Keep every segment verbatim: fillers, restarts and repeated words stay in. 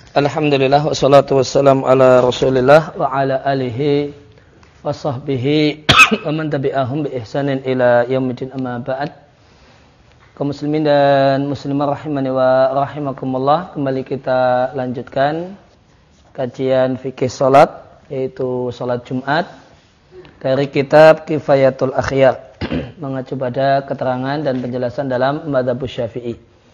Alhamdulillah wassalatu wassalamu ala Rasulillah wa ala alihi wa sahbihi wa man tabi'ahum bi ihsanin ila yaumil amma ba'd. Kaum muslimin dan muslimah rahimani wa rahimakumullah, kembali kita lanjutkan kajian fikih salat, yaitu salat Jumat dari kitab Kifayatul Akhyar, mengacu pada keterangan dan penjelasan dalam mazhab Syafi'i.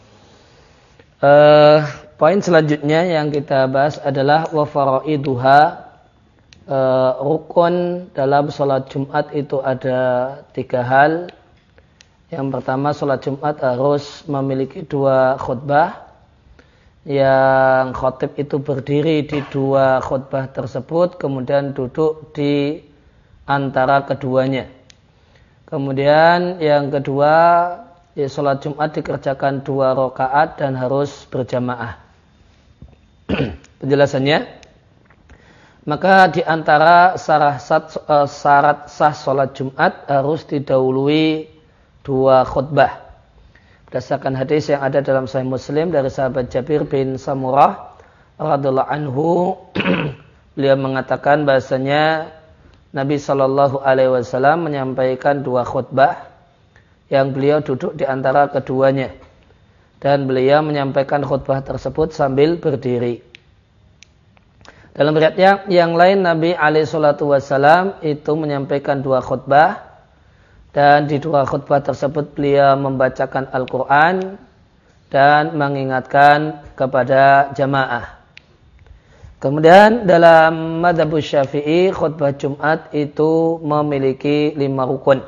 Uh, Poin selanjutnya yang kita bahas adalah wa faraiduha. E, rukun dalam sholat Jumat itu ada tiga hal. Yang pertama, sholat Jumat harus memiliki dua khutbah. Yang khotib itu berdiri di dua khutbah tersebut, kemudian duduk di antara keduanya. Kemudian yang kedua, ya, sholat Jumat dikerjakan dua rakaat dan harus berjamaah. Penjelasannya, maka di antara syarat, syarat sah sholat Jumat harus didahului dua khutbah. Berdasarkan hadis yang ada dalam Sahih Muslim dari sahabat Jabir bin Samurah radhiyallahu anhu, beliau mengatakan bahasanya Nabi Shallallahu Alaihi Wasallam menyampaikan dua khutbah yang beliau duduk di antara keduanya, dan beliau menyampaikan khutbah tersebut sambil berdiri. Dalam riwayat yang, yang lain, Nabi alaihi salatu wasallam itu menyampaikan dua khutbah, dan di dua khutbah tersebut beliau membacakan Al-Quran dan mengingatkan kepada jamaah. Kemudian dalam mazhab Syafi'i, khutbah Jumat itu memiliki lima rukun.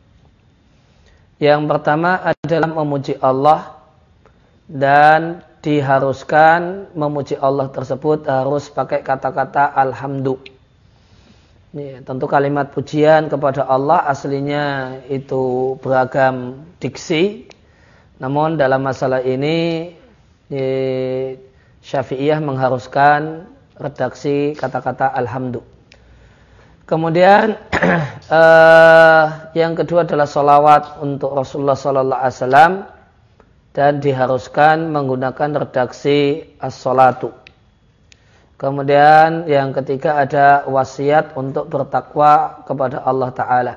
Yang pertama adalah memuji Allah, dan diharuskan memuji Allah tersebut harus pakai kata-kata alhamdulillah. Ya, tentu kalimat pujian kepada Allah aslinya itu beragam diksi, namun dalam masalah ini ya, Syafi'iyah mengharuskan redaksi kata-kata alhamdulillah. Kemudian eh, yang kedua adalah sholawat untuk Rasulullah Sallallahu Alaihi Wasallam, dan diharuskan menggunakan redaksi as-sholatu. Kemudian yang ketiga ada wasiat untuk bertakwa kepada Allah Ta'ala.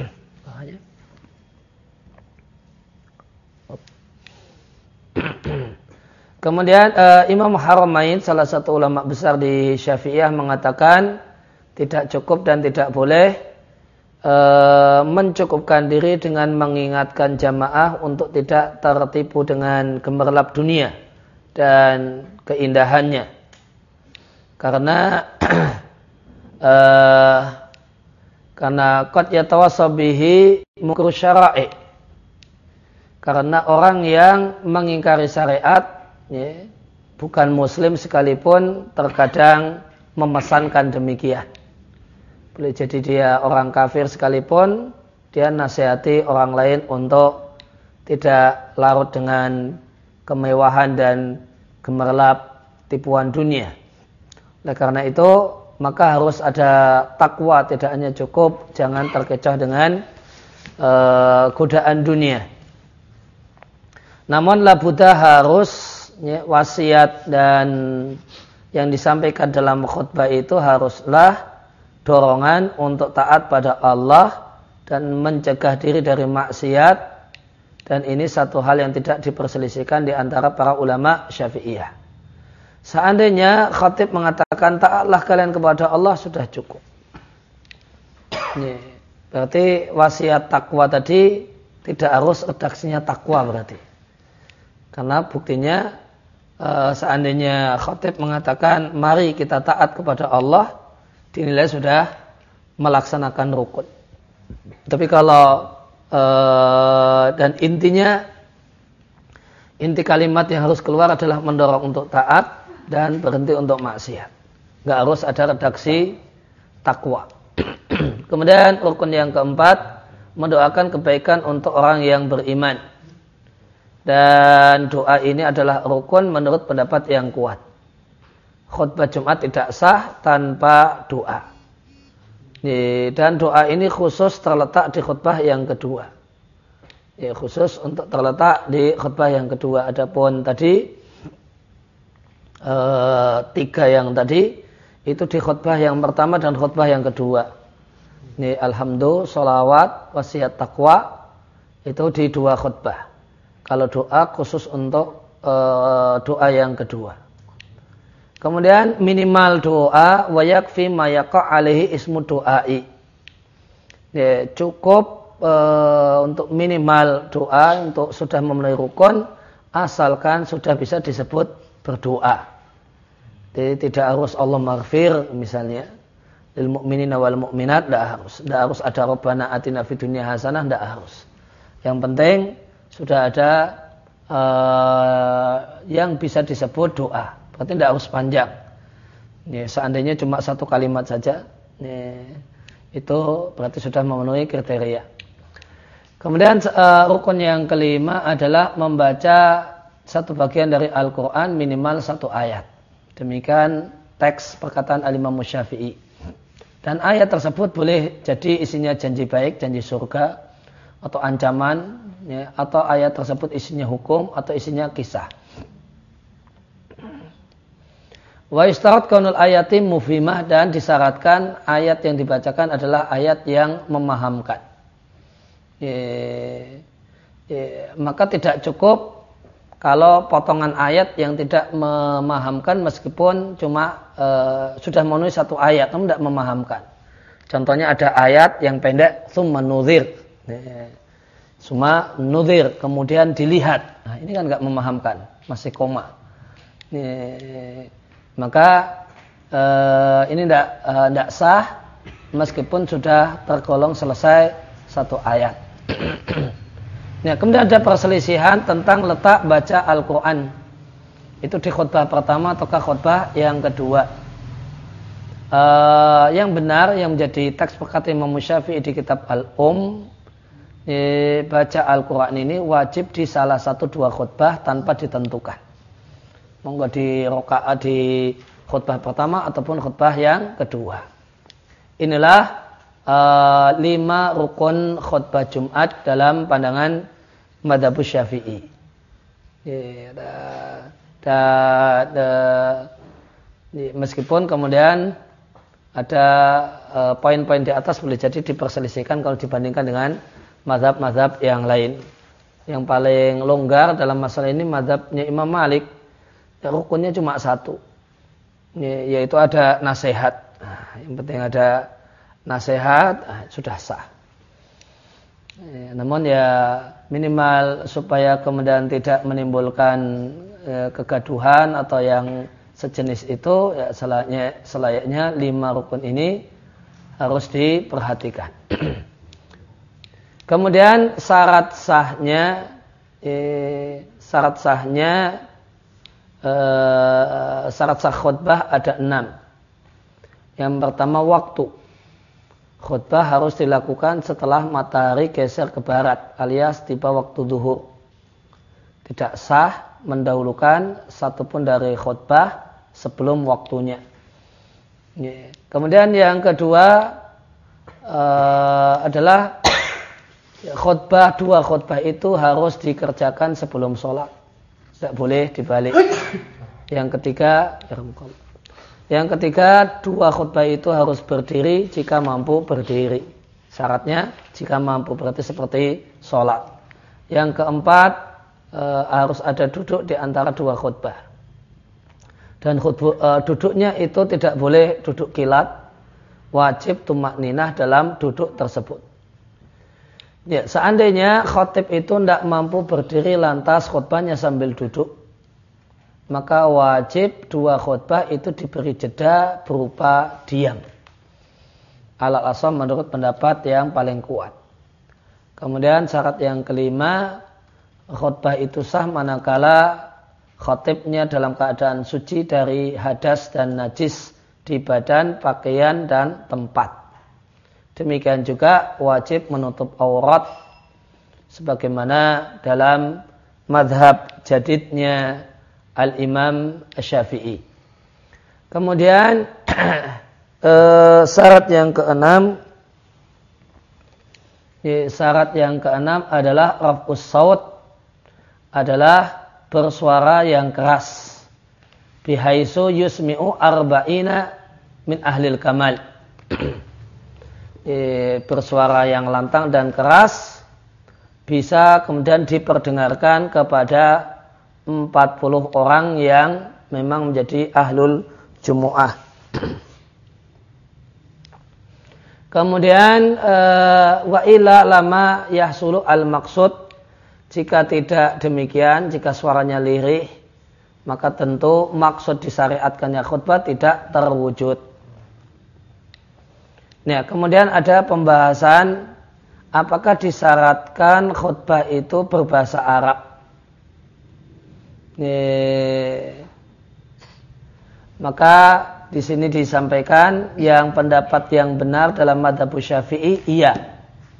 Kemudian uh, Imam Haramain, salah satu ulama besar di Syafi'iyah, mengatakan tidak cukup dan tidak boleh mencukupkan diri dengan mengingatkan jamaah untuk tidak tertipu dengan gemerlap dunia dan keindahannya, karena uh, karena qad yatawassabihi mukru syara'i, karena orang yang mengingkari syariat, ya, bukan muslim sekalipun, terkadang memesankan demikian. Boleh jadi dia orang kafir sekalipun, dia nasihati orang lain untuk tidak larut dengan kemewahan dan gemerlap tipuan dunia. Oleh karena itu, maka harus ada takwa, tidak hanya cukup jangan terkecoh dengan uh, godaan dunia. Namun labuda harus, ya, wasiat dan yang disampaikan dalam khutbah itu haruslah dorongan untuk taat pada Allah dan mencegah diri dari maksiat, dan ini satu hal yang tidak diperselisihkan di antara para ulama Syafi'iyah. Seandainya khatib mengatakan taatlah kalian kepada Allah, sudah cukup. Ini berarti wasiat takwa tadi tidak harus redaksinya takwa berarti. Karena buktinya seandainya khatib mengatakan mari kita taat kepada Allah, dinilai sudah melaksanakan rukun. Tapi kalau e, dan intinya, inti kalimat yang harus keluar adalah mendorong untuk taat dan berhenti untuk maksiat. Enggak harus ada redaksi takwa. Kemudian rukun yang keempat, mendoakan kebaikan untuk orang yang beriman. Dan doa ini adalah rukun menurut pendapat yang kuat. Khutbah Jumat tidak sah tanpa doa. Dan doa ini khusus terletak di khutbah yang kedua. Ya, khusus untuk terletak di khutbah yang kedua. Adapun tadi e, tiga yang tadi itu di khutbah yang pertama dan khutbah yang kedua. Ini alhamdulillah, sholawat, wasiat taqwa itu di dua khutbah. Kalau doa khusus untuk e, doa yang kedua. Kemudian minimal doa wa yakfi ma yaqa' alaihi ismu doai. Ya, cukup e, untuk minimal doa untuk sudah memenuhi rukun asalkan sudah bisa disebut berdoa. Jadi tidak harus Allah maghfir misalnya lil mu'minina wal mu'minat, tidak harus. Tidak harus ada Rabbana atina fid dunya hasanah, tidak harus. Yang penting sudah ada uh, yang bisa disebut doa. Berarti tidak harus panjang. Ini, seandainya cuma satu kalimat saja, ini, itu berarti sudah memenuhi kriteria. Kemudian uh, rukun yang kelima adalah membaca satu bagian dari Al-Quran minimal satu ayat. Demikian teks perkataan Al-Imam Syafi'i. Dan ayat tersebut boleh jadi isinya janji baik, janji surga, atau ancaman, ya, atau ayat tersebut isinya hukum, atau isinya kisah. Wa istarat kaunul ayati mufhimah, dan disyaratkan ayat yang dibacakan adalah ayat yang memahamkan. Ya, ya, maka tidak cukup kalau potongan ayat yang tidak memahamkan meskipun cuma e, sudah memenuhi satu ayat namun tidak memahamkan. Contohnya ada ayat yang pendek tsumma nudhir. Tsumma nudhir kemudian dilihat. Nah, ini kan enggak memahamkan, masih koma. Ini, maka e, ini tidak tidak sah meskipun sudah tergolong selesai satu ayat. Ya, kemudian ada perselisihan tentang letak baca Al-Quran. Itu di khutbah pertama ataukah khutbah yang kedua. Uh, yang benar, yang menjadi teks perkataan Imam Syafi'i di kitab Al-Um, eh, baca Al-Quran ini wajib di salah satu dua khutbah tanpa ditentukan. Monggo di rakaat di khutbah pertama ataupun khutbah yang kedua. Inilah uh, lima rukun khutbah Jumat dalam pandangan Madzhab Syafi'i. Ya, da, da, da, meskipun kemudian ada uh, poin-poin di atas boleh jadi diperselisihkan kalau dibandingkan dengan mazhab-mazhab yang lain. Yang paling longgar dalam masalah ini mazhabnya Imam Malik. Ya, rukunnya cuma satu, ya, yaitu ada nasihat. Nah, yang penting ada nasihat, nah, sudah sah. Ya, namun ya minimal supaya kemudian tidak menimbulkan ya, kegaduhan atau yang sejenis itu, ya selayaknya, selayaknya lima rukun ini harus diperhatikan. Kemudian syarat sahnya, eh, syarat sahnya, eh, syarat sah khutbah ada enam. Yang pertama waktu. Khutbah harus dilakukan setelah matahari geser ke barat alias tiba waktu zuhur. Tidak sah mendahulukan satupun dari khutbah sebelum waktunya. Kemudian yang kedua uh, adalah khutbah, dua khutbah itu harus dikerjakan sebelum sholat. Tidak boleh dibalik. Yang ketiga, Yang ketiga, dua khutbah itu harus berdiri jika mampu berdiri. Syaratnya jika mampu, berarti seperti sholat. Yang keempat, e, harus ada duduk di antara dua khutbah. Dan khutbah, e, duduknya itu tidak boleh duduk kilat. Wajib tumakninah dalam duduk tersebut. Ya, seandainya khatib itu tidak mampu berdiri lantas khutbahnya sambil duduk, maka wajib dua khutbah itu diberi jeda berupa diam. Alal asam menurut pendapat yang paling kuat. Kemudian syarat yang kelima, khutbah itu sah manakala khatibnya dalam keadaan suci dari hadas dan najis di badan, pakaian dan tempat. Demikian juga wajib menutup aurat sebagaimana dalam mazhab jadidnya Al-Imam Syafi'i. Kemudian eh, syarat yang keenam, eh, syarat yang keenam adalah raf'us saut, adalah bersuara yang keras. bihaisu yusmi'u arba'ina min ahlil kamal. Bersuara yang lantang dan keras, bisa kemudian diperdengarkan kepada empat puluh orang yang memang menjadi ahlul jumu'ah. Kemudian wa illa lama yahsulu al maksud, jika tidak demikian, jika suaranya lirih, maka tentu maksud disyariatkannya khutbah tidak terwujud. Nah, kemudian ada pembahasan apakah disyaratkan khutbah itu berbahasa Arab. Nih, maka di sini disampaikan yang pendapat yang benar dalam mazhab Syafi'i, iya.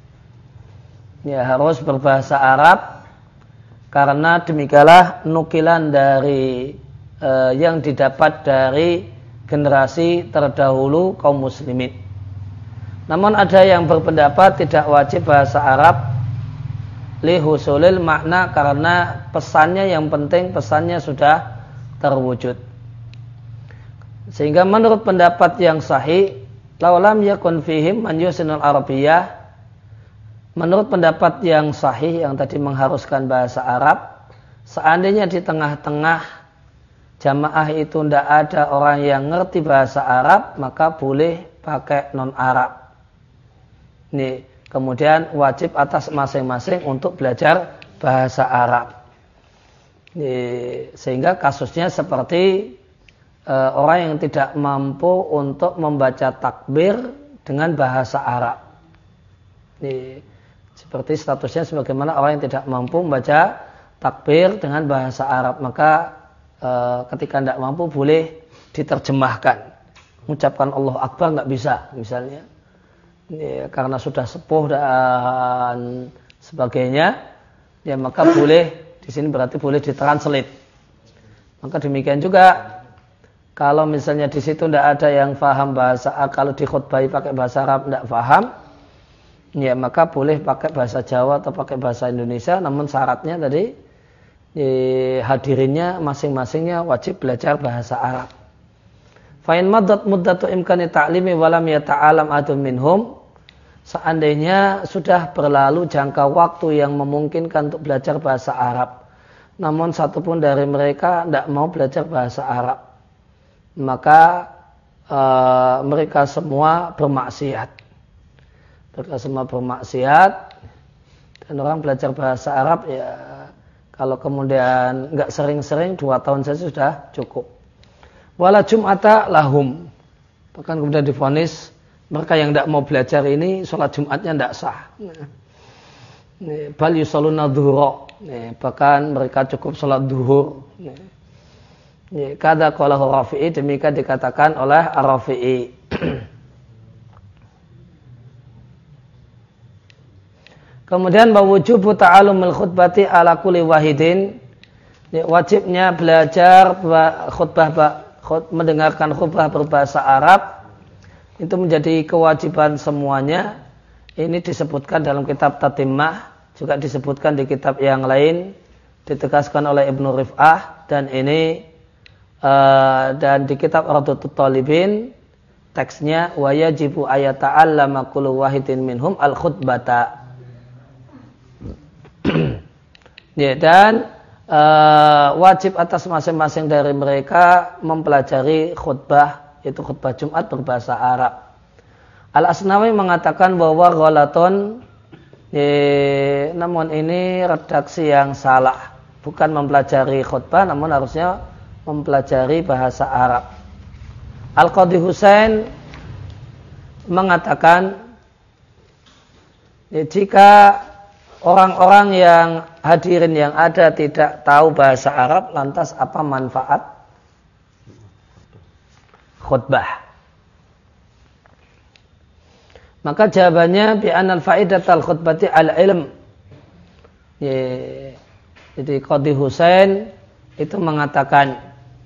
Ya, harus berbahasa Arab karena demikianlah nukilan dari eh, yang didapat dari generasi terdahulu kaum muslimin. Namun ada yang berpendapat tidak wajib bahasa Arab li husulil makna, karena pesannya yang penting pesannya sudah terwujud. Sehingga menurut pendapat yang sahih, laulam yakun fihim man yusinul arabiyyah, menurut pendapat yang sahih yang tadi mengharuskan bahasa Arab, seandainya di tengah-tengah jamaah itu tidak ada orang yang ngerti bahasa Arab, maka boleh pakai non-Arab. Ini kemudian wajib atas masing-masing untuk belajar bahasa Arab. Ini, sehingga kasusnya seperti e, orang yang tidak mampu untuk membaca takbir dengan bahasa Arab. Ini, seperti statusnya sebagaimana orang yang tidak mampu membaca takbir dengan bahasa Arab, maka e, ketika tidak mampu boleh diterjemahkan. Mengucapkan Allahu Akbar nggak bisa misalnya. Ya, karena sudah sepuh dan sebagainya, ya maka boleh di sini berarti boleh ditranslate. Maka demikian juga kalau misalnya di situ tidak ada yang faham bahasa Arab, kalau dikhutbahi pakai bahasa Arab tidak faham, ya maka boleh pakai bahasa Jawa atau pakai bahasa Indonesia. Namun syaratnya tadi ya, hadirinnya masing-masingnya wajib belajar bahasa Arab. Fa'in maddat muddatu imkani ta'limi walam yata'alam adun minhum, seandainya sudah berlalu jangka waktu yang memungkinkan untuk belajar bahasa Arab, namun satupun dari mereka tidak mau belajar bahasa Arab, maka uh, mereka semua bermaksiat. Mereka semua bermaksiat, dan orang belajar bahasa Arab ya kalau kemudian nggak sering-sering, dua tahun saja sudah cukup. Wala jum'ata lahum, bahkan kemudian divonis mereka yang tidak mau belajar ini sholat Jumatnya tidak sah. Bal yusalluna dhuhra, bahkan mereka cukup sholat duhur. Kada qalahu Rafi'i, demikian dikatakan oleh Ar-Rafi'i. Kemudian wujubu ta'allumul khutbati ala kulli wahidin, wajibnya belajar khutbah mendengarkan khutbah berbahasa Arab itu menjadi kewajiban semuanya. Ini disebutkan dalam kitab Tatimmah, juga disebutkan di kitab yang lain, ditegaskan oleh Ibnu Rif'ah, dan ini uh, dan di kitab Radhatul Talibin teksnya wa yajibu ayata'allama kullu wahidin minhum al-khutbata. Ya, dan Uh, wajib atas masing-masing dari mereka mempelajari khutbah, itu khutbah Jumat berbahasa Arab. Al-Asnawi mengatakan bahwa ghalatun, eh, namun ini redaksi yang salah, bukan mempelajari khutbah, namun harusnya mempelajari bahasa Arab. Al-Qadhi Husain mengatakan, eh, jika orang-orang yang hadirin yang ada tidak tahu bahasa Arab, lantas apa manfaat khutbah? Maka jawabannya bi anal faidatal khutbati al-ilm. Jadi Qadhi Husain itu mengatakan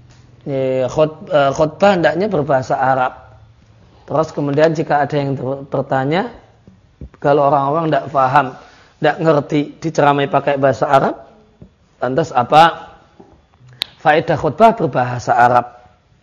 khutbah hendaknya berbahasa Arab. Terus kemudian jika ada yang bertanya, kalau orang-orang tidak paham, tidak ngerti diceramai pakai bahasa Arab, lantas apa faedah khutbah berbahasa Arab.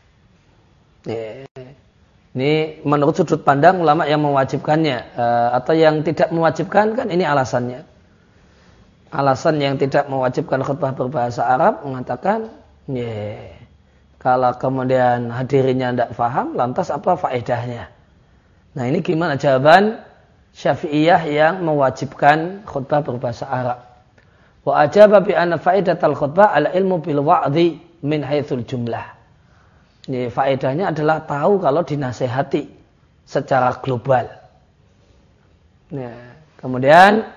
Ini menurut sudut pandang ulama yang mewajibkannya, atau yang tidak mewajibkan kan ini alasannya. Alasan yang tidak mewajibkan khutbah berbahasa Arab mengatakan, yeah, kalau kemudian hadirinnya tidak faham, lantas apa faedahnya? Nah ini gimana jawaban Syafi'iyah yang mewajibkan khutbah berbahasa Arab? Wa ajaba bi anna faedatal khutbah ala ilmu bil wa'dhi min haitsul jumlah. Ini faedahnya adalah tahu kalau dinasehati secara global. Nah, kemudian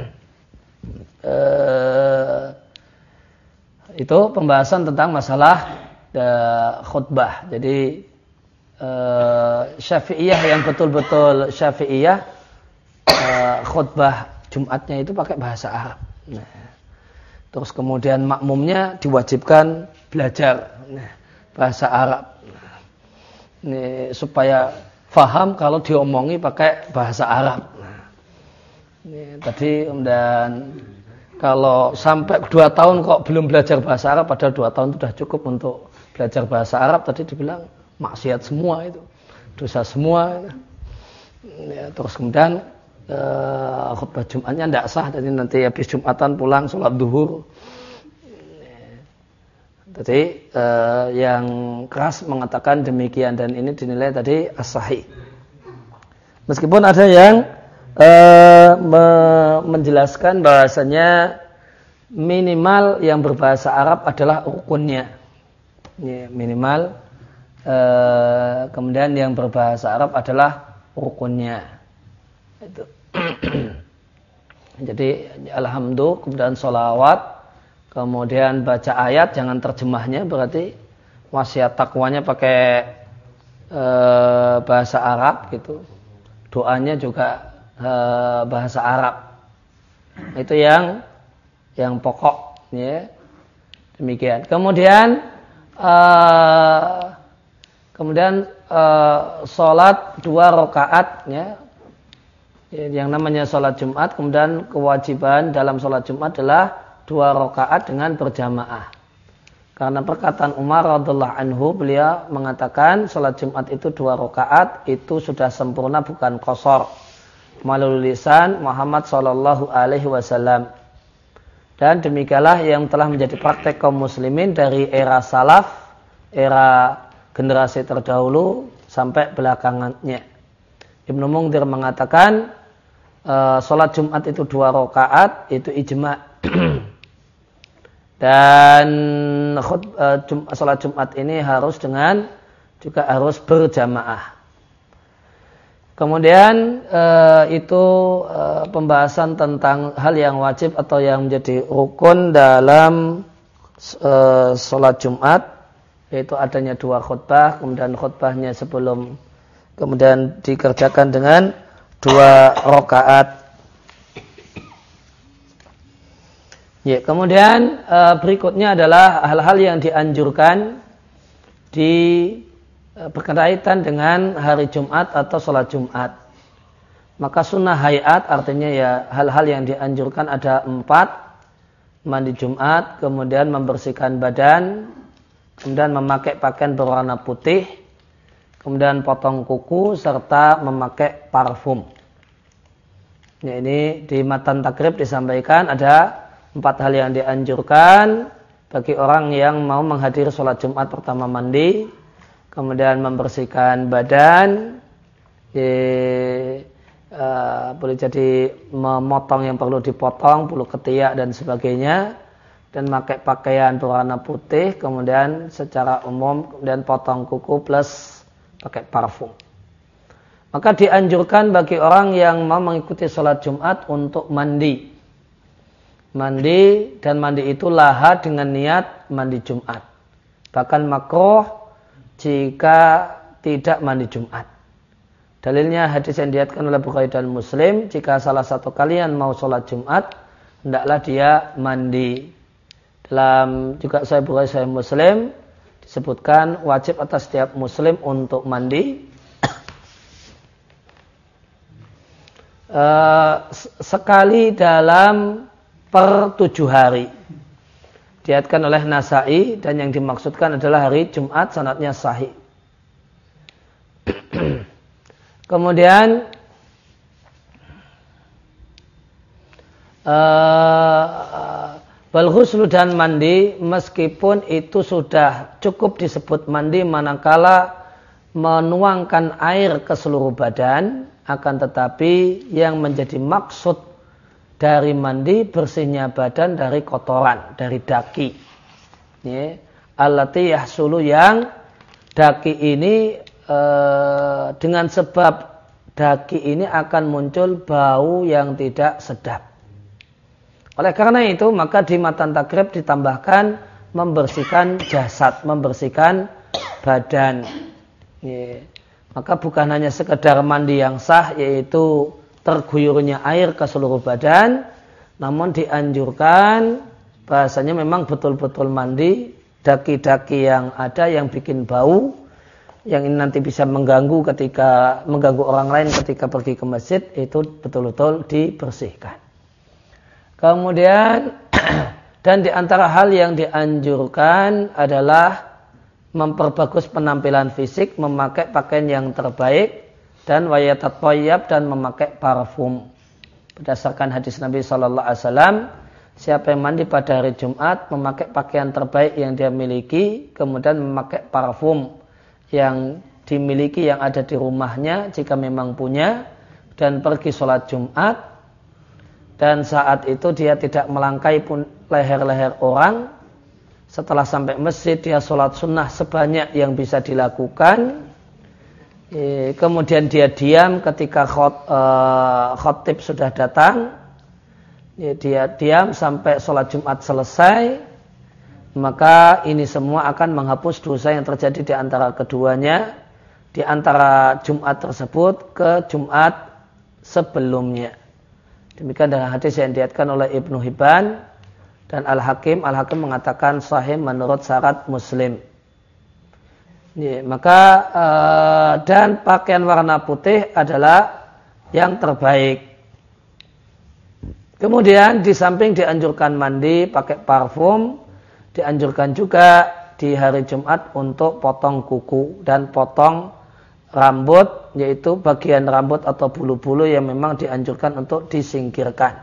eh, itu pembahasan tentang masalah eh, khutbah. Jadi eh, Syafi'iyah yang betul-betul Syafi'iyah eh, khutbah Jumatnya itu pakai bahasa Arab. Nah, terus kemudian makmumnya diwajibkan belajar nah, bahasa Arab. Nah, ini supaya faham kalau diomongi pakai bahasa Arab. Nah, ini tadi dan kalau sampai dua tahun kok belum belajar bahasa Arab, padahal dua tahun itu sudah cukup untuk belajar bahasa Arab. Tadi dibilang maksiat semua itu, dosa semua. Ya, terus kemudian Uh, khutbah Jumatnya tidak sah, jadi nanti habis Jumatan pulang sholat duhur. Jadi uh, yang keras mengatakan demikian dan ini dinilai tadi as-sahih. Meskipun ada yang uh, me- menjelaskan bahasanya minimal yang berbahasa Arab adalah rukunnya. Ya, minimal uh, kemudian yang berbahasa Arab adalah rukunnya. Itu. Jadi alhamdulillah, kemudian sholawat, kemudian baca ayat, jangan terjemahnya, berarti wasiat takwanya pakai e, bahasa Arab gitu, doanya juga e, bahasa Arab. Itu yang yang pokok, ya. Demikian. Kemudian e, kemudian e, sholat dua rakaat, ya. Yang namanya sholat Jumat, kemudian kewajiban dalam sholat Jumat adalah dua rakaat dengan berjamaah. Karena perkataan Umar radhiallahu anhu, beliau mengatakan sholat Jumat itu dua rakaat itu sudah sempurna, bukan qashar. Malul lisan Muhammad sallallahu alaihi wasallam. Dan demikianlah yang telah menjadi praktek kaum muslimin dari era salaf, era generasi terdahulu sampai belakangannya. Ibnu Mungdir mengatakan uh, sholat Jumat itu dua rakaat itu ijma. Dan khut, uh, jum, sholat Jumat ini harus dengan juga harus berjamaah. Kemudian uh, itu uh, pembahasan tentang hal yang wajib atau yang menjadi rukun dalam uh, sholat Jumat, yaitu adanya dua khutbah, kemudian khutbahnya sebelum kemudian dikerjakan dengan dua rakaat. Ya, kemudian e, berikutnya adalah hal-hal yang dianjurkan di e, berkaitan dengan hari Jumat atau sholat Jumat. Maka sunnah hayat artinya ya hal-hal yang dianjurkan ada empat: mandi Jumat, kemudian membersihkan badan, kemudian memakai pakaian berwarna putih, kemudian potong kuku, serta memakai parfum. Ya, ini di matan takrib disampaikan ada empat hal yang dianjurkan bagi orang yang mau menghadiri sholat Jumat. Pertama mandi, kemudian membersihkan badan, ya, uh, boleh jadi memotong yang perlu dipotong, bulu ketiak dan sebagainya, dan memakai pakaian berwarna putih, kemudian secara umum kemudian potong kuku plus pakai parfum. Maka dianjurkan bagi orang yang mau mengikuti sholat Jumat untuk mandi. Mandi, dan mandi itu laha dengan niat mandi Jumat. Bahkan makruh jika tidak mandi Jumat. Dalilnya hadis yang diriwayatkan oleh Bukhari dan Muslim, jika salah satu kalian mau sholat Jumat, hendaklah dia mandi. Dalam juga Sahih Bukhari Sahih Muslim disebutkan wajib atas setiap muslim untuk mandi. Uh, sekali dalam per tujuh hari. Diriwayatkan oleh Nasa'i dan yang dimaksudkan adalah hari Jumat, sanadnya sahih. Kemudian wal ghuslu dan mandi, meskipun itu sudah cukup disebut mandi manakala menuangkan air ke seluruh badan, akan tetapi yang menjadi maksud dari mandi bersihnya badan dari kotoran, dari daki. Ya, allati yahsulu, yang daki ini e, dengan sebab daki ini akan muncul bau yang tidak sedap. Oleh karena itu maka di matan takrib ditambahkan membersihkan jasad, membersihkan badan. Ya, maka bukan hanya sekedar mandi yang sah, yaitu terguyurnya air ke seluruh badan, namun dianjurkan bahasanya memang betul-betul mandi, daki-daki yang ada yang bikin bau, yang ini nanti bisa mengganggu ketika mengganggu orang lain ketika pergi ke masjid, itu betul-betul dibersihkan. Kemudian dan di antara hal yang dianjurkan adalah memperbagus penampilan fisik, memakai pakaian yang terbaik, dan wayatat thayyab, dan memakai parfum. Berdasarkan hadis Nabi Shallallahu Alaihi Wasallam, siapa yang mandi pada hari Jumat memakai pakaian terbaik yang dia miliki, kemudian memakai parfum yang dimiliki yang ada di rumahnya jika memang punya, dan pergi sholat Jumat, dan saat itu dia tidak melangkai pun leher-leher orang. Setelah sampai masjid dia sholat sunnah sebanyak yang bisa dilakukan. Kemudian dia diam ketika khot, uh, khotib sudah datang. Dia diam sampai sholat Jumat selesai. Maka ini semua akan menghapus dosa yang terjadi di antara keduanya, di antara Jumat tersebut ke Jumat sebelumnya. Demikian dengan hadis yang diriwayatkan oleh Ibnu Hibban dan Al-Hakim. Al-Hakim mengatakan sahih menurut syarat Muslim. Ya, maka uh, dan pakaian warna putih adalah yang terbaik. Kemudian di samping dianjurkan mandi pakai parfum, dianjurkan juga di hari Jumat untuk potong kuku dan potong rambut, yaitu bagian rambut atau bulu-bulu yang memang dianjurkan untuk disingkirkan.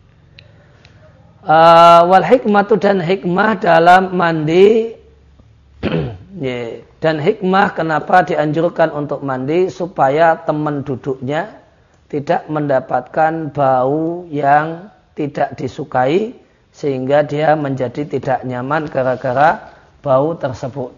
Uh, wal hikmatu, dan hikmah dalam mandi. Yeah. Dan hikmah kenapa dianjurkan untuk mandi, supaya teman duduknya tidak mendapatkan bau yang tidak disukai, sehingga dia menjadi tidak nyaman gara-gara bau tersebut.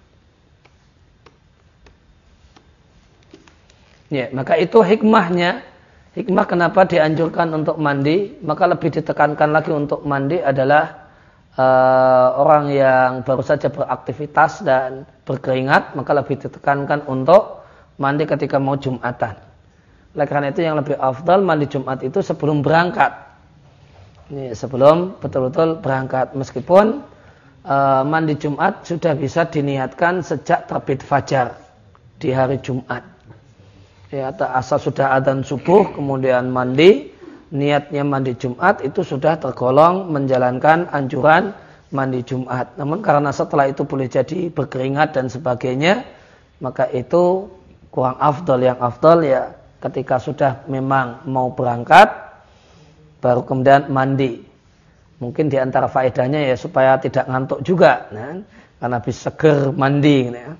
Ya, maka itu hikmahnya. Hikmah kenapa dianjurkan untuk mandi, maka lebih ditekankan lagi untuk mandi adalah Uh, orang yang baru saja beraktivitas dan berkeringat, maka lebih ditekankan untuk mandi ketika mau Jumatan. Oleh karena itu yang lebih afdal mandi Jumat itu sebelum berangkat. Ini sebelum betul-betul berangkat. Meskipun uh, mandi Jumat sudah bisa diniatkan sejak terbit fajar di hari Jumat. Ya, asal sudah adzan subuh kemudian mandi, niatnya mandi Jumat itu sudah tergolong menjalankan anjuran mandi Jumat. Namun karena setelah itu boleh jadi berkeringat dan sebagainya, maka itu kurang afdol. Yang afdol ya ketika sudah memang mau berangkat, baru kemudian mandi. Mungkin di antara faedahnya ya supaya tidak ngantuk juga, nah, karena habis seger mandi. Ya.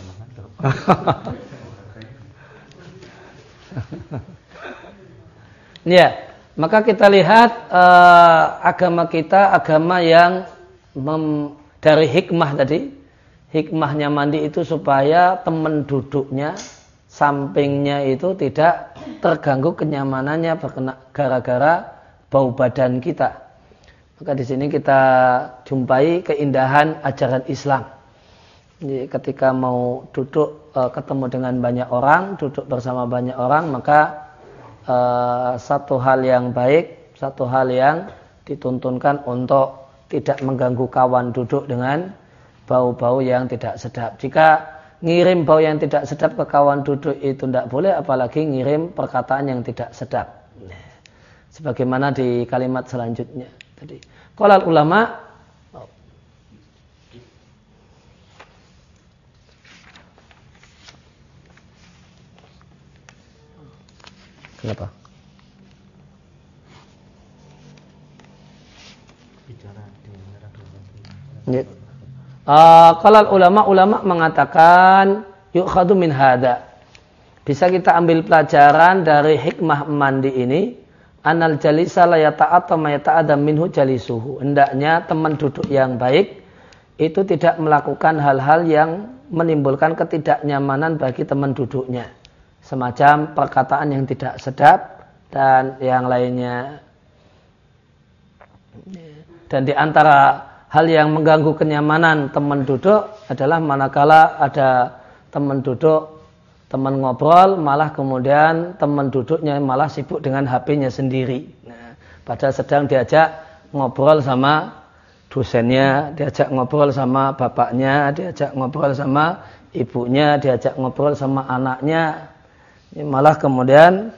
Ya. Maka kita lihat uh, agama kita agama yang mem, dari hikmah tadi, hikmahnya mandi itu supaya teman duduknya, sampingnya itu tidak terganggu kenyamanannya gara-gara bau badan kita. Maka di sini kita jumpai keindahan ajaran Islam. Jadi ketika mau duduk uh, ketemu dengan banyak orang, duduk bersama banyak orang, maka Uh, satu hal yang baik, satu hal yang dituntunkan untuk tidak mengganggu kawan duduk dengan bau-bau yang tidak sedap. Jika ngirim bau yang tidak sedap ke kawan duduk itu tidak boleh, apalagi ngirim perkataan yang tidak sedap. Sebagaimana di kalimat selanjutnya tadi. Qala ulama, Kenapa? Ya. Uh, kalau ulama-ulama mengatakan yukhadu min hada. Bisa kita ambil pelajaran dari hikmah mandi ini, anal jalisa la yata'atta ma yata'adam minhu jalisuhu. Hendaknya teman duduk yang baik itu tidak melakukan hal-hal yang menimbulkan ketidaknyamanan bagi teman duduknya. Semacam perkataan yang tidak sedap dan yang lainnya. Dan di antara hal yang mengganggu kenyamanan teman duduk adalah manakala ada teman duduk, teman ngobrol, malah kemudian teman duduknya malah sibuk dengan H P-nya sendiri. Nah, padahal sedang diajak ngobrol sama dosennya, diajak ngobrol sama bapaknya, diajak ngobrol sama ibunya, diajak ngobrol sama anaknya. Ini malah kemudian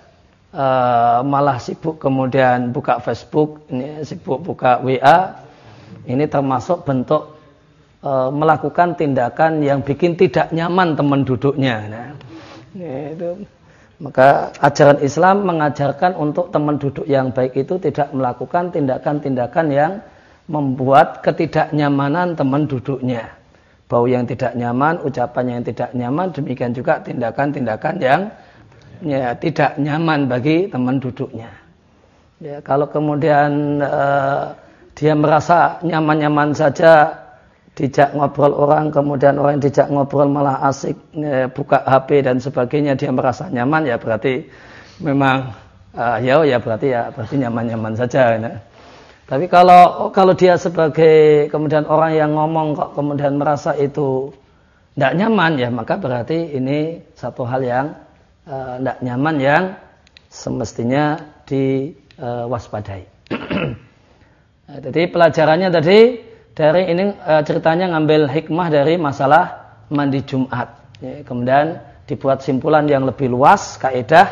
uh, malah sibuk kemudian buka Facebook, ini sibuk buka W A. Ini termasuk bentuk e, melakukan tindakan yang bikin tidak nyaman teman duduknya. Nah, itu. Maka ajaran Islam mengajarkan untuk teman duduk yang baik itu tidak melakukan tindakan-tindakan yang membuat ketidaknyamanan teman duduknya. Bau yang tidak nyaman, ucapan yang tidak nyaman, demikian juga tindakan-tindakan yang ya, tidak nyaman bagi teman duduknya. Ya, kalau kemudian e, dia merasa nyaman-nyaman saja dijak ngobrol orang, kemudian orang yang dijak ngobrol malah asik e, buka H P dan sebagainya, dia merasa nyaman, ya berarti memang uh, ya ya berarti ya berarti nyaman-nyaman saja. Ya. Tapi kalau kalau dia sebagai kemudian orang yang ngomong kok kemudian merasa itu tidak nyaman, ya maka berarti ini satu hal yang tidak uh, nyaman yang semestinya diwaspadai. Uh, Nah, jadi pelajarannya tadi dari ini e, ceritanya ngambil hikmah dari masalah mandi Jumat. Ya, kemudian dibuat simpulan yang lebih luas, kaidah,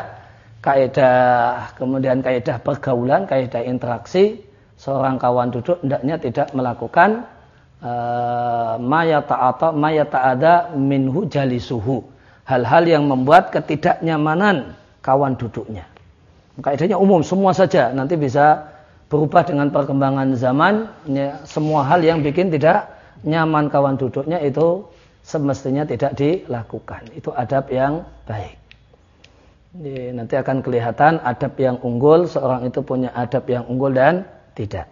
kaidah kemudian kaidah pergaulan, kaidah interaksi. Seorang kawan duduk hendaknya tidak melakukan e, ma yata'ata ma yata'ada minhu jalisuhu. Hal-hal yang membuat ketidaknyamanan kawan duduknya. Kaidahnya umum, semua saja nanti bisa berubah dengan perkembangan zaman, ya, semua hal yang bikin tidak nyaman kawan duduknya itu semestinya tidak dilakukan. Itu adab yang baik. Jadi, nanti akan kelihatan adab yang unggul, seorang itu punya adab yang unggul dan tidak.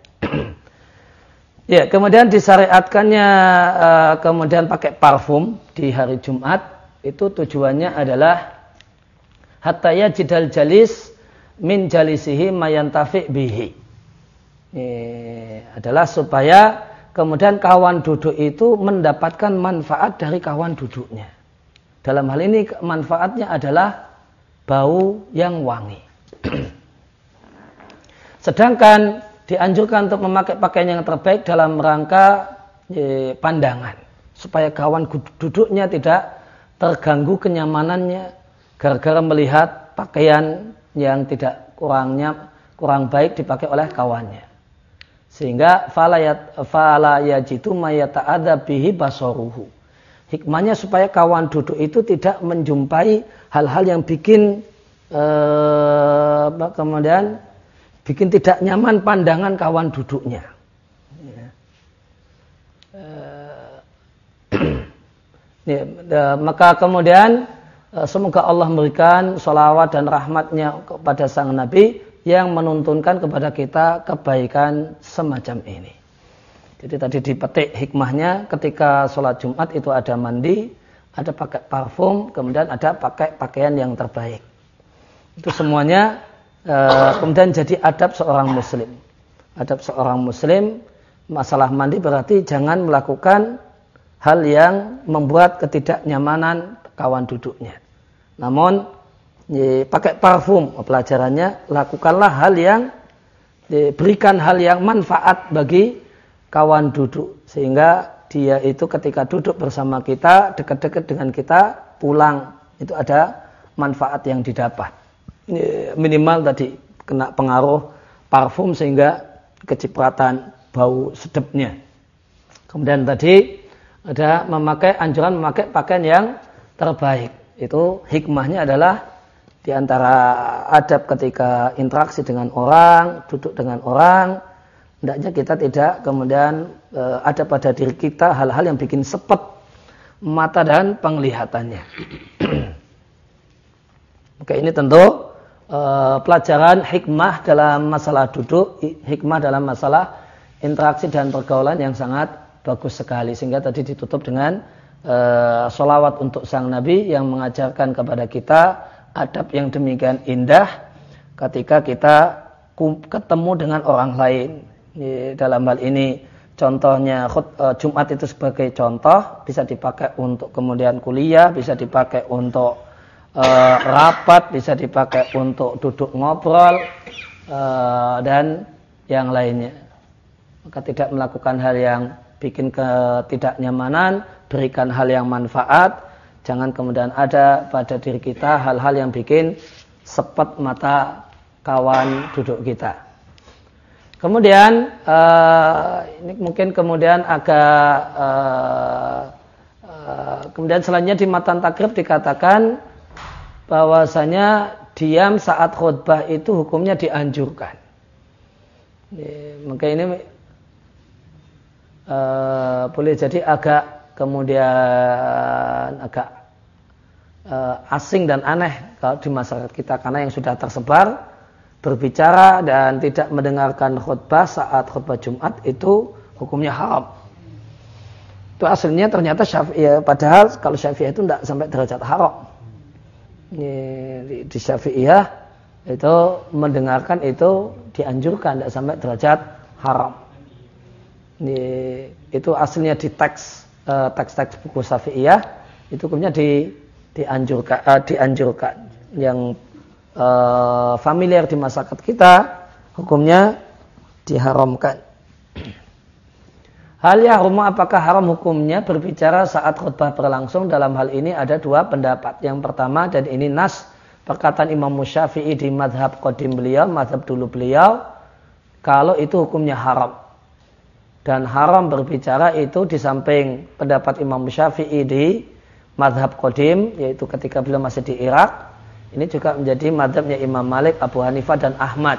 Ya, kemudian disyariatkannya uh, kemudian pakai parfum di hari Jumat, itu tujuannya adalah hatta yajidal jalis min jalisihi mayantafi bihi. Ini adalah supaya kemudian kawan duduk itu mendapatkan manfaat dari kawan duduknya. Dalam hal ini manfaatnya adalah bau yang wangi. Sedangkan dianjurkan untuk memakai pakaian yang terbaik dalam rangka eh, pandangan. Supaya kawan duduknya tidak terganggu kenyamanannya gara-gara melihat pakaian yang tidak kurangnya, kurang baik dipakai oleh kawannya. Sehingga fala yajitu ma yata'adza bihi basaruhu. Hikmahnya supaya kawan duduk itu tidak menjumpai hal-hal yang bikin eh, kemudian bikin tidak nyaman pandangan kawan duduknya. Ya. Ya, maka kemudian semoga Allah memberikan sholawat dan rahmatnya kepada sang Nabi yang menuntunkan kepada kita kebaikan semacam ini. Jadi tadi dipetik hikmahnya ketika sholat Jumat itu ada mandi, ada pakai parfum, kemudian ada pakai pakaian yang terbaik. Itu semuanya e, kemudian jadi adab seorang muslim. Adab seorang muslim, masalah mandi berarti jangan melakukan hal yang membuat ketidaknyamanan kawan duduknya. Namun Ye, pakai parfum, pelajarannya lakukanlah hal yang ye, berikan hal yang manfaat bagi kawan duduk sehingga dia itu ketika duduk bersama kita dekat-dekat dengan kita pulang itu ada manfaat yang didapat. Ye, minimal tadi kena pengaruh parfum sehingga kecipratan bau sedapnya. Kemudian tadi ada memakai anjuran memakai pakaian yang terbaik. Itu hikmahnya adalah Di antara adab ketika interaksi dengan orang, duduk dengan orang, hendaknya kita tidak kemudian e, ada pada diri kita hal-hal yang bikin sepet mata dan penglihatannya. Oke, ini tentu e, pelajaran hikmah dalam masalah duduk, hikmah dalam masalah interaksi dan pergaulan yang sangat bagus sekali. Sehingga tadi ditutup dengan e, sholawat untuk sang Nabi yang mengajarkan kepada kita adab yang demikian indah ketika kita ketemu dengan orang lain. Dalam hal ini contohnya Jumat itu sebagai contoh, bisa dipakai untuk kemudian kuliah, bisa dipakai untuk uh, rapat, bisa dipakai untuk duduk ngobrol uh, dan yang lainnya. Maka tidak melakukan hal yang bikin ketidaknyamanan, berikan hal yang manfaat. Jangan kemudian ada pada diri kita hal-hal yang bikin sepet mata kawan duduk kita. Kemudian uh, ini mungkin kemudian agak uh, uh, kemudian selanjutnya di matan takrib dikatakan bahwasanya diam saat khutbah itu hukumnya dianjurkan. Ini, maka ini uh, boleh jadi agak kemudian agak uh, asing dan aneh kalau di masyarakat kita, karena yang sudah tersebar berbicara dan tidak mendengarkan khutbah saat khutbah Jumat itu hukumnya haram. Itu aslinya ternyata Syafi'iyah, padahal kalau Syafi'iyah itu tidak sampai derajat haram. Ini, di, di Syafi'iyah itu mendengarkan itu dianjurkan, tidak sampai derajat haram. Ini, itu aslinya di teks teks-teks buku Syafi'iyah itu hukumnya di, dianjurkan, uh, dianjurkan. Yang uh, familiar di masyarakat kita hukumnya diharamkan. Hal yang haram, apakah haram hukumnya berbicara saat khutbah berlangsung? Dalam hal ini ada dua pendapat. Yang pertama, dan ini nas perkataan Imam Syafi'i di madhab qadim beliau, madhab dulu beliau, kalau itu hukumnya haram. Dan haram berbicara itu di samping pendapat Imam Syafi'i di madhab qadim, yaitu ketika beliau masih di Irak, ini juga menjadi madhabnya Imam Malik, Abu Hanifah dan Ahmad.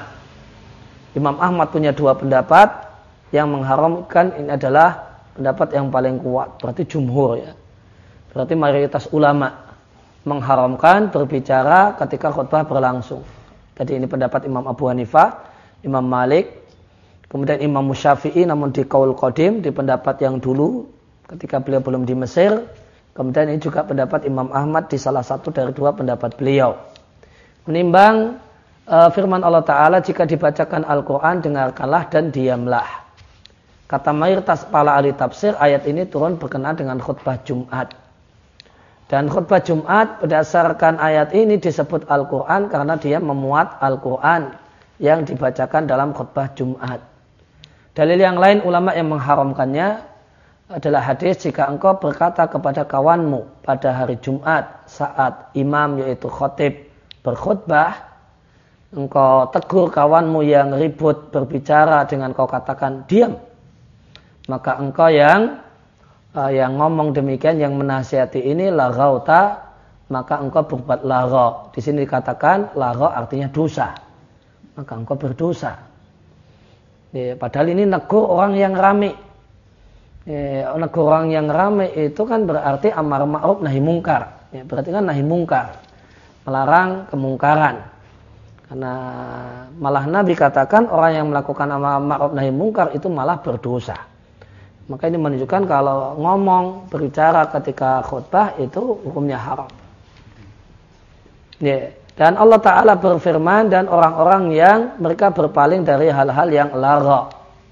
Imam Ahmad punya dua pendapat, yang mengharamkan ini adalah pendapat yang paling kuat, berarti jumhur ya. Berarti mayoritas ulama mengharamkan berbicara ketika khutbah berlangsung. Tadi ini pendapat Imam Abu Hanifah, Imam Malik, kemudian Imam Syafi'i namun di qaul qadim, di pendapat yang dulu ketika beliau belum di Mesir. Kemudian ini juga pendapat Imam Ahmad di salah satu dari dua pendapat beliau. Menimbang uh, firman Allah Ta'ala, jika dibacakan Al-Quran dengarkanlah dan diamlah. Kata mayoritas para ahli tafsir, ayat ini turun berkenaan dengan khutbah Jumat. Dan khutbah Jumat berdasarkan ayat ini disebut Al-Quran karena dia memuat Al-Quran yang dibacakan dalam khutbah Jumat. Dalil yang lain ulama yang mengharamkannya adalah hadis, jika engkau berkata kepada kawanmu pada hari Jumat saat imam yaitu khotib berkhutbah, engkau tegur kawanmu yang ribut berbicara dengan kau katakan diam, maka engkau yang uh, yang ngomong demikian, yang menasihati ini laghauta, maka engkau berbuat lagha. Di sini dikatakan lagha artinya dosa, maka engkau berdosa. Ya, padahal ini negur orang yang ramai. Ya, negur orang yang ramai itu kan berarti amar ma'ruf nahi mungkar. Ya, berarti kan nahi mungkar, melarang kemungkaran. Karena malah Nabi katakan orang yang melakukan amar ma'ruf nahi mungkar itu malah berdosa. Maka ini menunjukkan kalau ngomong, berbicara ketika khutbah itu hukumnya haram. Ya. Dan Allah Ta'ala berfirman, dan orang-orang yang mereka berpaling dari hal-hal yang lagha.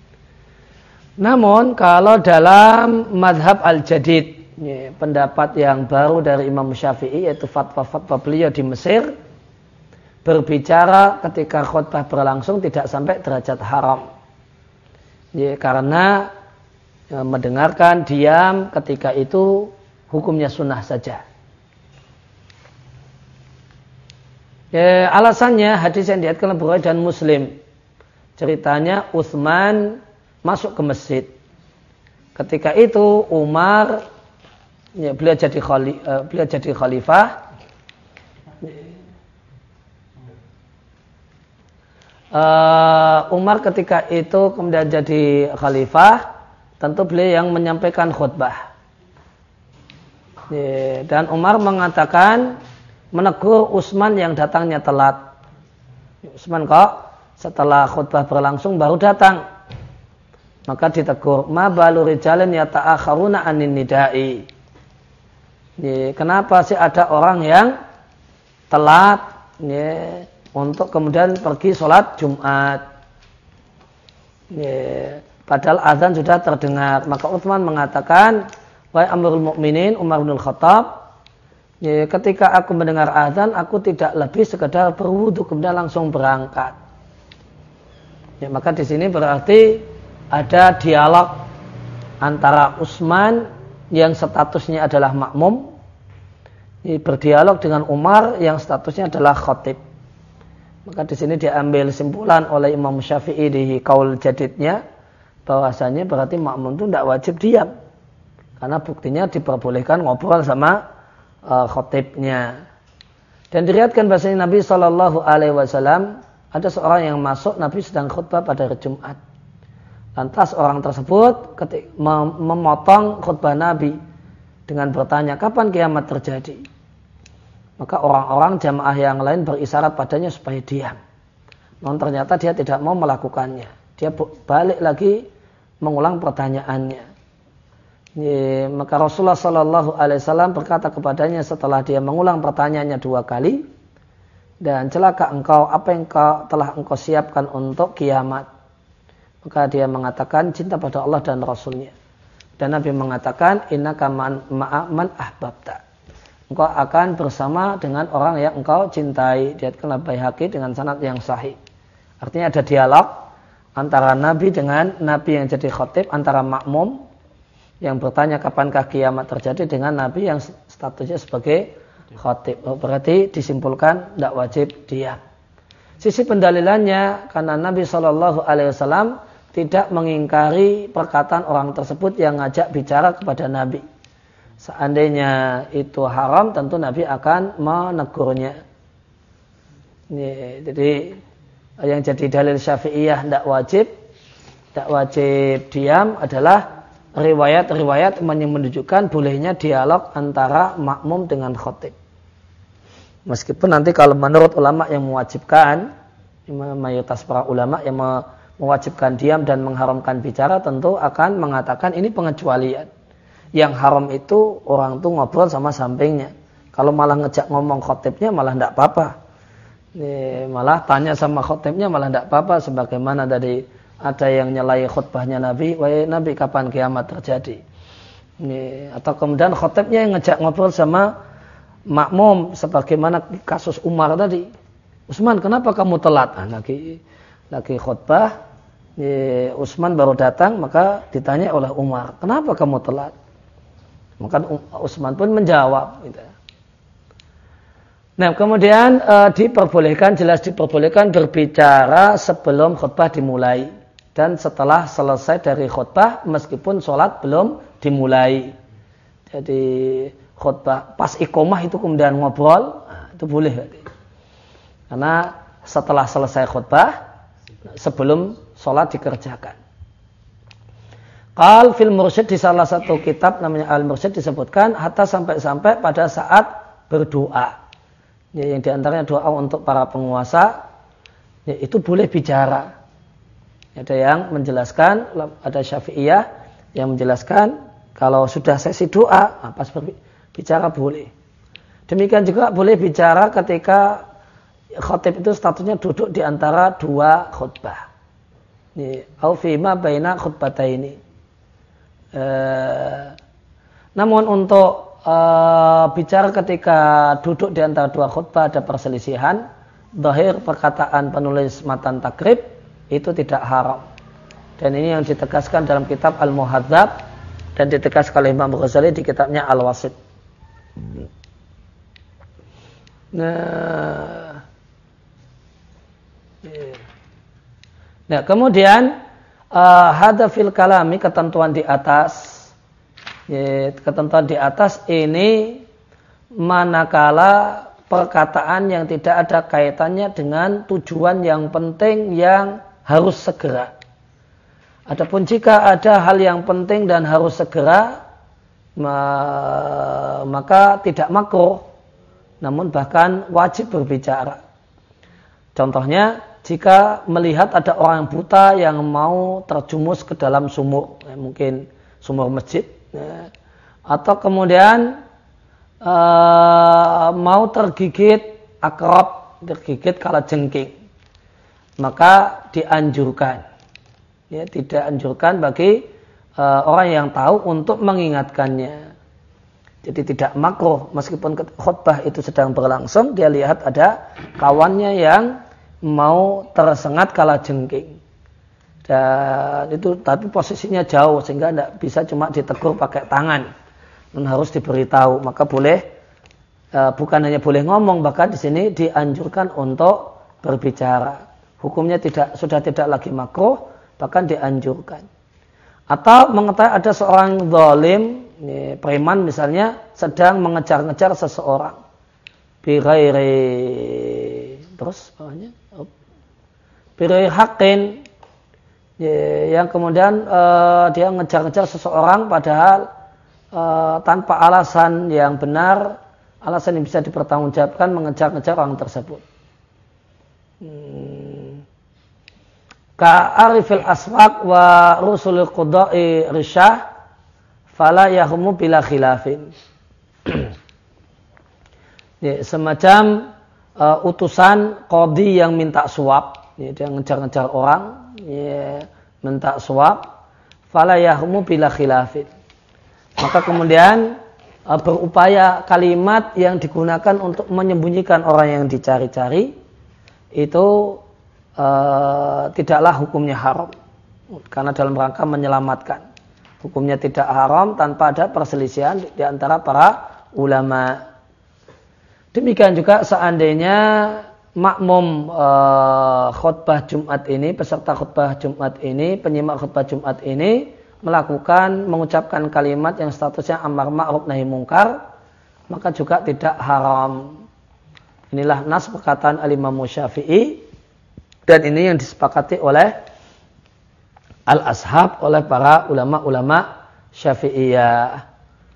Namun kalau dalam madhab al-jadid, ya, pendapat yang baru dari Imam Syafi'i, yaitu fatwa-fatwa beliau di Mesir, berbicara ketika khutbah berlangsung tidak sampai derajat haram. Ya, karena ya, mendengarkan diam ketika itu hukumnya sunnah saja. Ya, alasannya hadis yang diriwayatkan oleh Bukhari dan Muslim. Ceritanya Utsman masuk ke masjid. Ketika itu Umar, ya, beliau jadi khali, uh, beliau jadi khalifah. uh, Umar ketika itu kemudian jadi khalifah, tentu beliau yang menyampaikan khutbah. Dan Umar mengatakan, menegur Utsman yang datangnya telat. Utsman kok setelah khutbah berlangsung baru datang. Maka ditegur, ma balu rijalin yata'akharuna anin nida'i. Kenapa sih ada orang yang telat ya, untuk kemudian pergi sholat Jumat? Ya, padahal azan sudah terdengar. Maka Utsman mengatakan, wahai Amirul Mukminin Umar bin Khattab, ya, ketika aku mendengar azan, aku tidak lebih sekedar berwudu kemudian langsung berangkat. Ya, maka di sini berarti ada dialog antara Utsman yang statusnya adalah makmum, berdialog dengan Umar yang statusnya adalah khatib. Maka di sini diambil simpulan oleh Imam Syafi'i di kaul jadidnya, bahwasanya berarti makmum itu tidak wajib diam, karena buktinya diperbolehkan ngobrol sama uh, khatibnya. Dan diriwayatkan bahwasanya Nabi Shallallahu Alaihi Wasallam ada seorang yang masuk, Nabi sedang khutbah pada hari Jumat. Lantas orang tersebut ketika memotong khutbah Nabi dengan bertanya, kapan kiamat terjadi? Maka orang-orang jamaah yang lain berisyarat padanya supaya diam. Namun ternyata dia tidak mau melakukannya. Dia balik lagi mengulang pertanyaannya. Ya, maka Rasulullah Shallallahu Alaihi Wasallam berkata kepadanya setelah dia mengulang pertanyaannya dua kali, dan celaka engkau, apa yang engkau telah engkau siapkan untuk kiamat? Maka dia mengatakan cinta pada Allah dan Rasulnya. Dan Nabi mengatakan, innaka man ma'aman ahbabta. Engkau akan bersama dengan orang yang engkau cintai. Diriwayatkan Baihaqi dengan sanad yang sahih. Artinya ada dialog antara Nabi dengan Nabi yang jadi khatib, antara makmum yang bertanya kapankah kiamat terjadi dengan Nabi yang statusnya sebagai khatib. Berarti disimpulkan tidak wajib diam. Sisi pendalilannya karena Nabi Shallallahu Alaihi Wasallam tidak mengingkari perkataan orang tersebut yang ngajak bicara kepada Nabi. Seandainya itu haram, tentu Nabi akan menegurnya. Ini, jadi yang jadi dalil Syafi'iyah tidak wajib, tidak wajib diam adalah riwayat-riwayat yang menunjukkan bolehnya dialog antara makmum dengan khatib. Meskipun nanti kalau menurut ulama yang mewajibkan, mayoritas para ulama yang mewajibkan diam dan mengharamkan bicara tentu akan mengatakan ini pengecualian. Yang haram itu orang tuh ngobrol sama sampingnya. Kalau malah ngejak ngomong khotibnya malah tidak apa-apa. Ini malah tanya sama khotibnya malah tidak apa-apa. Sebagaimana tadi ada yang nyelai khutbahnya Nabi, wahai Nabi kapan kiamat terjadi? Ini, atau kemudian khotibnya yang ngejak ngobrol sama makmum, sebagaimana kasus Umar tadi. Utsman, kenapa kamu telat? Nah, lagi lagi khutbah, ya, Utsman baru datang, maka ditanya oleh Umar, kenapa kamu telat? Maka Utsman pun menjawab. Gitu. Nah, kemudian e, diperbolehkan, jelas diperbolehkan berbicara sebelum khutbah dimulai dan setelah selesai dari khutbah, meskipun sholat belum dimulai. Jadi khutbah pas iqomah itu kemudian ngobrol, nah, itu boleh. Karena setelah selesai khutbah, sebelum sholat dikerjakan. Qal fil mursyid, di salah satu kitab namanya Al Mursyid disebutkan hatta sampai-sampai pada saat berdoa. Ya, yang diantaranya doa untuk para penguasa, ya, itu boleh bicara. Ada yang menjelaskan, ada Syafi'iyah yang menjelaskan kalau sudah sesi doa, nah, pas berbicara boleh. Demikian juga boleh bicara ketika khatib itu statusnya duduk di antara dua khutbah. Ini au fima baina khutbataini. Eh, namun untuk eh, bicara ketika duduk di antara dua khutbah ada perselisihan. Zahir perkataan penulis matan takrib itu tidak haram. Dan ini yang ditegaskan dalam kitab Al-Muhadzab dan ditegaskan oleh Imam Ghazali di kitabnya Al-Wasit. Nah, nah kemudian uh, hadza fil kalami, ketentuan di atas, ya, ketentuan di atas ini manakala perkataan yang tidak ada kaitannya dengan tujuan yang penting yang harus segera. Adapun jika ada hal yang penting dan harus segera, maka tidak makruh, namun bahkan wajib berbicara. Contohnya, jika melihat ada orang buta yang mau terjumus ke dalam sumur, mungkin sumur masjid, atau kemudian Uh, mau tergigit akrab, tergigit kalajengking, maka dianjurkan, ya, tidak anjurkan bagi uh, orang yang tahu untuk mengingatkannya. Jadi tidak makruh meskipun khutbah itu sedang berlangsung, dia lihat ada kawannya yang mau tersengat kalajengking, dan itu tapi posisinya jauh sehingga tidak bisa cuma ditegur pakai tangan. Dan harus diberitahu, maka boleh uh, bukan hanya boleh ngomong, bahkan di sini dianjurkan untuk berbicara. Hukumnya tidak sudah tidak lagi makruh, bahkan dianjurkan. Atau mengetahui ada seorang zalim, ini, preman misalnya, sedang mengejar-ngejar seseorang, bighairi terus bawahnya, oh, bighairi haqqin, ya, yang kemudian uh, dia ngejar-ngejar seseorang padahal Uh, tanpa alasan yang benar, alasan yang bisa dipertanggungjawabkan, mengejar-ngejar orang tersebut. Hmm. Ka'arifil aswaq wa rusulil qudai risyah fala yahumu bila khilafin. Ya, semacam uh, utusan qadhi yang minta suap, ya, dia ngejar-ngejar orang, ya, minta suap, fala yahumu bila khilafin. Maka kemudian uh, berupaya kalimat yang digunakan untuk menyembunyikan orang yang dicari-cari itu uh, tidaklah hukumnya haram, karena dalam rangka menyelamatkan. Hukumnya tidak haram tanpa ada perselisihan di, di antara para ulama. Demikian juga seandainya makmum uh, khutbah Jumat ini, peserta khutbah Jumat ini, penyimak khutbah Jumat ini melakukan, mengucapkan kalimat yang statusnya amar ma'ruf nahi mungkar, maka juga tidak haram. Inilah nas perkataan al-Imam Syafi'i, dan ini yang disepakati oleh al-ashab, oleh para ulama-ulama Syafi'iyah.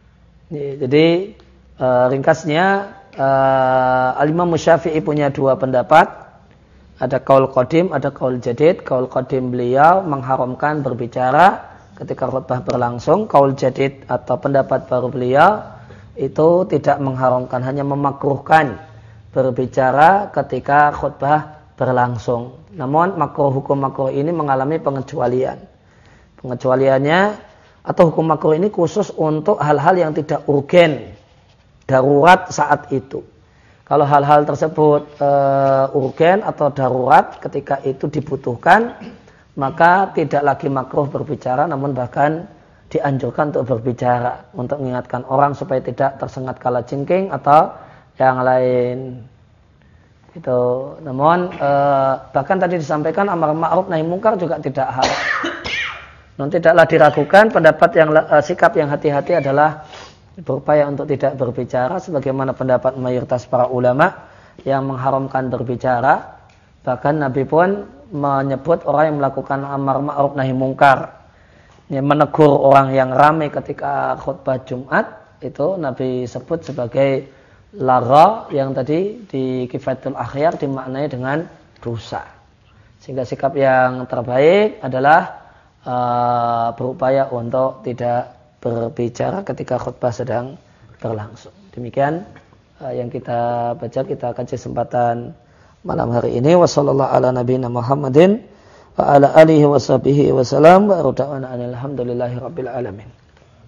Jadi ringkasnya, al-Imam Syafi'i punya dua pendapat. Ada kaul qadim, ada kaul jadid. Kaul qadim beliau mengharamkan berbicara ketika khutbah berlangsung. Kaul jadid atau pendapat baru beliau itu tidak mengharamkan, hanya memakruhkan berbicara ketika khutbah berlangsung. Namun makruh, hukum makruh ini mengalami pengecualian. Pengecualiannya atau hukum makruh ini khusus untuk hal-hal yang tidak urgen, darurat saat itu. Kalau hal-hal tersebut e, urgen atau darurat ketika itu dibutuhkan, maka tidak lagi makruh berbicara, namun bahkan dianjurkan untuk berbicara, untuk mengingatkan orang supaya tidak tersengat kalajengking atau yang lain. Itu. Namun eh, bahkan tadi disampaikan amar ma'ruf nahi mungkar juga tidak haram. Non tidaklah diragukan pendapat yang eh, sikap yang hati-hati adalah berupaya untuk tidak berbicara, sebagaimana pendapat mayoritas para ulama yang mengharamkan berbicara. Bahkan Nabi pun menyebut orang yang melakukan amar ma'ruf nahi mungkar, ya, menegur orang yang ramai ketika khutbah Jumat, itu Nabi sebut sebagai lagha, yang tadi di Kifayatul Akhyar dimaknai dengan dosa. Sehingga sikap yang terbaik adalah uh, berupaya untuk tidak berbicara ketika khutbah sedang berlangsung. Demikian uh, yang kita baca, kita kaji kesempatan malam hari ini. Wassallallahu ala nabiyina Muhammadin wa ala alihi wa sahbihi wa salam wa rada'ana alhamdulillahi rabbil alamin.